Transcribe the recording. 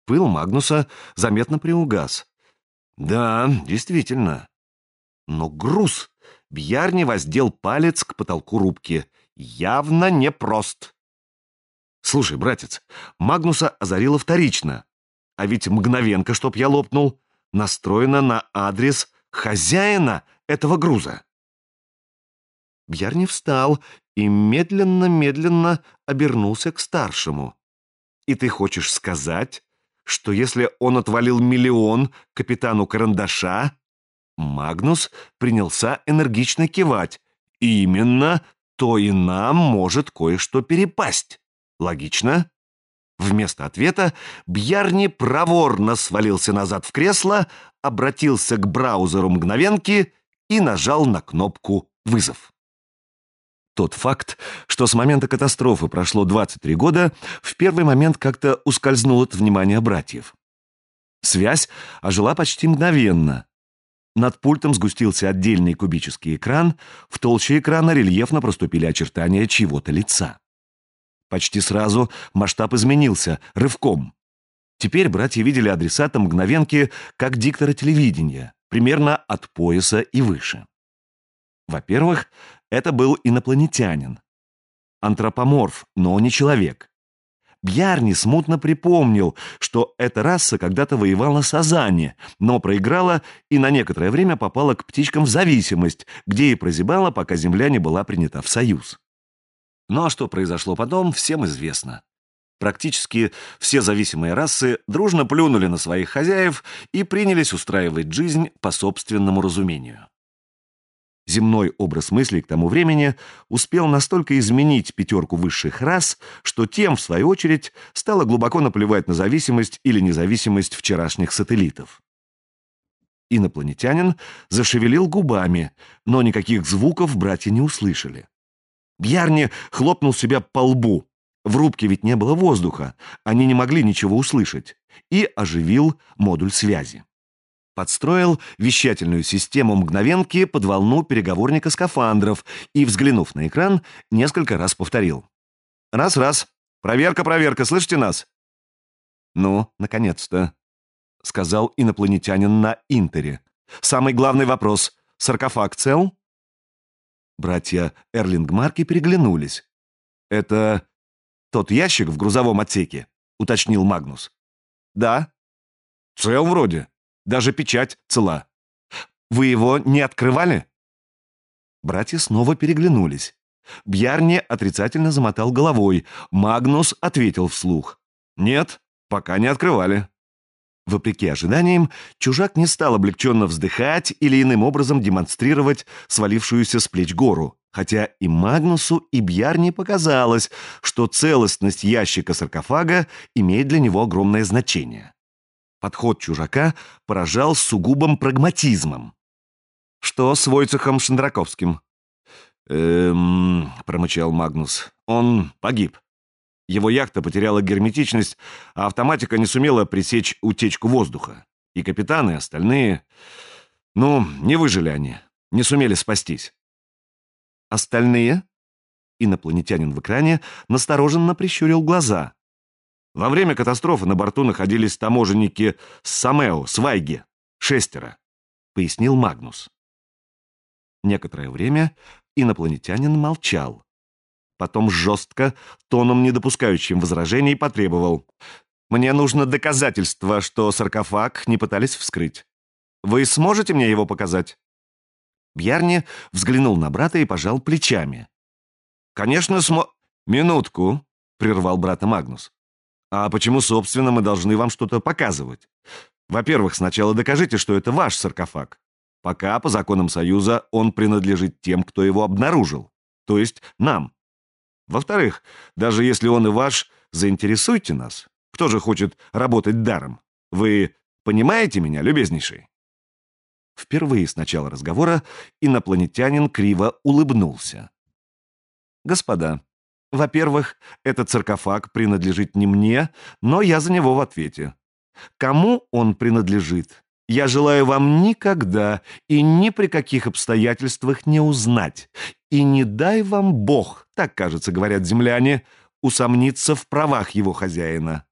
Пыл Магнуса заметно приугас. Да, действительно. Но груз! Бьярни воздел палец к потолку рубки. Явно непрост. Слушай, братец, Магнуса озарило вторично. А ведь мгновенка, чтоб я лопнул, настроена на адрес хозяина этого груза. Бьярни встал и медленно-медленно обернулся к старшему. И ты хочешь сказать, что если он отвалил 1 000 000 капитану Карандаша... Магнус принялся энергично кивать. Именно, то и нам может кое-что перепасть. Логично? Вместо ответа Бьярни проворно свалился назад в кресло, обратился к браузеру мгновенки и нажал на кнопку «Вызов». Тот факт, что с момента катастрофы прошло 23 года, в первый момент как-то ускользнул от внимания братьев. Связь ожила почти мгновенно. Над пультом сгустился отдельный кубический экран, в толще экрана рельефно проступили очертания чьего-то лица. Почти сразу масштаб изменился, рывком. Теперь братья видели адресата мгновенки как диктора телевидения, примерно от пояса и выше. Во-первых, это был инопланетянин. Антропоморф, но не человек. Бьярни смутно припомнил, что эта раса когда-то воевала с Азани, но проиграла и на некоторое время попала к птичкам в зависимость, где и прозябала, пока Земля не была принята в союз. Ну а что произошло потом, всем известно. Практически все зависимые расы дружно плюнули на своих хозяев и принялись устраивать жизнь по собственному разумению. Земной образ мыслей к тому времени успел настолько изменить 5 высших рас, что тем, в свою очередь, стало глубоко наплевать на зависимость или независимость вчерашних сателлитов. Инопланетянин зашевелил губами, но никаких звуков братья не услышали. Бьярни хлопнул себя по лбу. В рубке ведь не было воздуха, они не могли ничего услышать, и оживил модуль связи. Подстроил вещательную систему мгновенки под волну переговорника скафандров и, взглянув на экран, несколько раз повторил. «Раз-раз. Проверка, слышите нас?» «Ну, наконец-то», — сказал инопланетянин на интере. «Самый главный вопрос. Саркофаг цел?» Братья Эрлингмарки переглянулись. «Это тот ящик в грузовом отсеке?» — уточнил Магнус. «Да». «Цел вроде. Даже печать цела. Вы его не открывали?» Братья снова переглянулись. Бьярни отрицательно замотал головой. Магнус ответил вслух. «Нет, пока не открывали». Вопреки ожиданиям, чужак не стал облегченно вздыхать или иным образом демонстрировать свалившуюся с плеч гору, хотя и Магнусу, и Бьярни показалось, что целостность ящика-саркофага имеет для него огромное значение. Подход чужака поражал сугубым прагматизмом. «Что с Войцехом Шендраковским?» промычал Магнус. «Он погиб. Его яхта потеряла герметичность, а автоматика не сумела пресечь утечку воздуха. И капитаны, и остальные... не выжили они, не сумели спастись». «Остальные?» Инопланетянин в экране настороженно прищурил глаза. «Во время катастрофы на борту находились таможенники с Самео, с Вайги. 6, пояснил Магнус. Некоторое время инопланетянин молчал. Потом жестко, тоном, не допускающим возражений, потребовал. «Мне нужно доказательство, что саркофаг не пытались вскрыть. Вы сможете мне его показать?» Бьярни взглянул на брата и пожал плечами. «Конечно, «Минутку», — прервал брата Магнус. «А почему, собственно, мы должны вам что-то показывать? Во-первых, сначала докажите, что это ваш саркофаг. Пока, по законам Союза, он принадлежит тем, кто его обнаружил, то есть нам. Во-вторых, даже если он и ваш, заинтересуйте нас. Кто же хочет работать даром? Вы понимаете меня, любезнейший?» Впервые с начала разговора инопланетянин криво улыбнулся. «Господа, во-первых, этот саркофаг принадлежит не мне, но я за него в ответе. Кому он принадлежит, я желаю вам никогда и ни при каких обстоятельствах не узнать. И не дай вам Бог, так, кажется, говорят земляне, усомниться в правах его хозяина.